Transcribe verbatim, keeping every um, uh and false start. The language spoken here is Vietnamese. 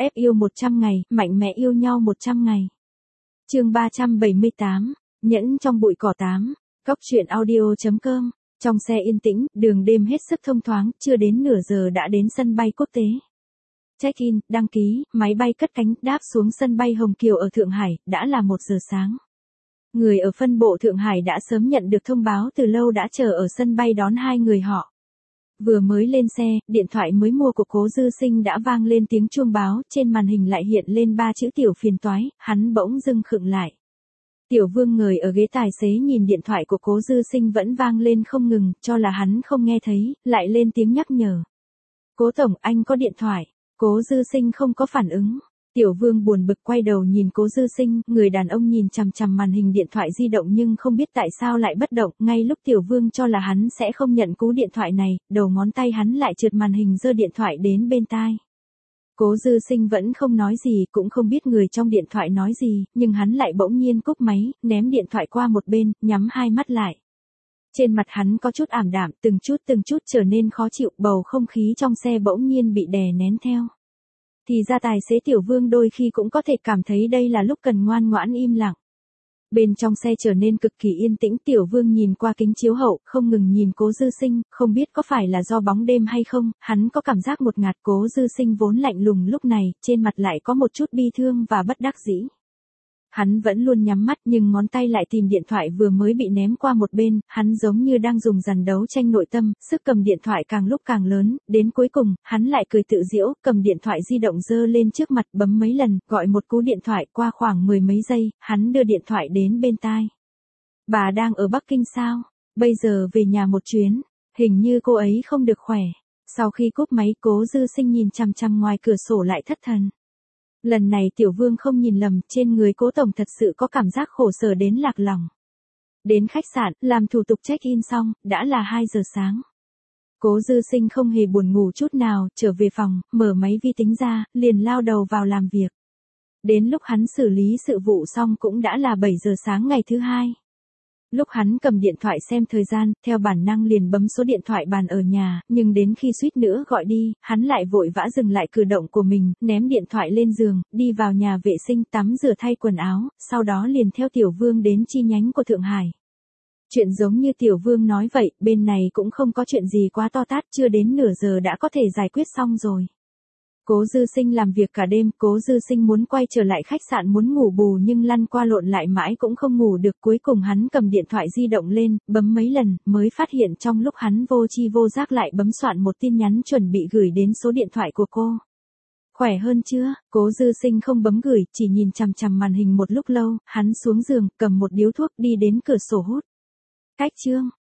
ép yêu một trăm ngày, mạnh mẽ yêu nhau một trăm ngày. Chương ba trăm bảy mươi tám, nhẫn trong bụi cỏ tám. Góc truyện audio chấm com. Trong xe yên tĩnh, đường đêm hết sức thông thoáng, chưa đến nửa giờ đã đến sân bay quốc tế. Check-in, đăng ký, máy bay cất cánh, đáp xuống sân bay Hồng Kiều ở Thượng Hải, đã là một giờ sáng. Người ở phân bộ Thượng Hải đã sớm nhận được thông báo từ lâu đã chờ ở sân bay đón hai người họ. Vừa mới lên xe, điện thoại mới mua của Cố Dư Sinh đã vang lên tiếng chuông báo, trên màn hình lại hiện lên ba chữ tiểu phiền toái, hắn bỗng dưng khựng lại. Tiểu Vương ngồi ở ghế tài xế nhìn điện thoại của Cố Dư Sinh vẫn vang lên không ngừng, cho là hắn không nghe thấy, lại lên tiếng nhắc nhở. Cố Tổng, anh có điện thoại. Cố Dư Sinh không có phản ứng. Tiểu Vương buồn bực quay đầu nhìn Cố Dư Sinh, người đàn ông nhìn chằm chằm màn hình điện thoại di động nhưng không biết tại sao lại bất động, ngay lúc Tiểu Vương cho là hắn sẽ không nhận cú điện thoại này, đầu ngón tay hắn lại trượt màn hình giơ điện thoại đến bên tai. Cố Dư Sinh vẫn không nói gì, cũng không biết người trong điện thoại nói gì, nhưng hắn lại bỗng nhiên cúp máy, ném điện thoại qua một bên, nhắm hai mắt lại. Trên mặt hắn có chút ảm đạm, từng chút từng chút trở nên khó chịu, bầu không khí trong xe bỗng nhiên bị đè nén theo. Thì ra tài xế Tiểu Vương đôi khi cũng có thể cảm thấy đây là lúc cần ngoan ngoãn im lặng. Bên trong xe trở nên cực kỳ yên tĩnh, Tiểu Vương nhìn qua kính chiếu hậu, không ngừng nhìn Cố Dư Sinh, không biết có phải là do bóng đêm hay không, hắn có cảm giác một ngạt. Cố Dư Sinh vốn lạnh lùng lúc này, trên mặt lại có một chút bi thương và bất đắc dĩ. Hắn vẫn luôn nhắm mắt nhưng ngón tay lại tìm điện thoại vừa mới bị ném qua một bên, hắn giống như đang dùng dằn đấu tranh nội tâm, sức cầm điện thoại càng lúc càng lớn, đến cuối cùng, hắn lại cười tự giễu, cầm điện thoại di động giơ lên trước mặt bấm mấy lần, gọi một cú điện thoại qua khoảng mười mấy giây, hắn đưa điện thoại đến bên tai. Bà đang ở Bắc Kinh sao? Bây giờ về nhà một chuyến, hình như cô ấy không được khỏe. Sau khi cúp máy Cố Dư Sinh nhìn chằm chằm ngoài cửa sổ lại thất thần. Lần này Tiểu Vương không nhìn lầm, trên người Cố Tổng thật sự có cảm giác khổ sở đến lạc lòng. Đến khách sạn, làm thủ tục check-in xong, đã là hai giờ sáng. Cố Dư Sinh không hề buồn ngủ chút nào, trở về phòng, mở máy vi tính ra, liền lao đầu vào làm việc. Đến lúc hắn xử lý sự vụ xong cũng đã là bảy giờ sáng ngày thứ hai. Lúc hắn cầm điện thoại xem thời gian, theo bản năng liền bấm số điện thoại bàn ở nhà, nhưng đến khi suýt nữa gọi đi, hắn lại vội vã dừng lại cử động của mình, ném điện thoại lên giường, đi vào nhà vệ sinh tắm rửa thay quần áo, sau đó liền theo Tiểu Vương đến chi nhánh của Thượng Hải. Chuyện giống như Tiểu Vương nói vậy, bên này cũng không có chuyện gì quá to tát, chưa đến nửa giờ đã có thể giải quyết xong rồi. Cố Dư Sinh làm việc cả đêm, Cố Dư Sinh muốn quay trở lại khách sạn muốn ngủ bù nhưng lăn qua lộn lại mãi cũng không ngủ được, cuối cùng hắn cầm điện thoại di động lên, bấm mấy lần, mới phát hiện trong lúc hắn vô chi vô giác lại bấm soạn một tin nhắn chuẩn bị gửi đến số điện thoại của cô. Khỏe hơn chưa? Cố Dư Sinh không bấm gửi, chỉ nhìn chằm chằm màn hình một lúc lâu, hắn xuống giường, cầm một điếu thuốc đi đến cửa sổ hút. Cách chương,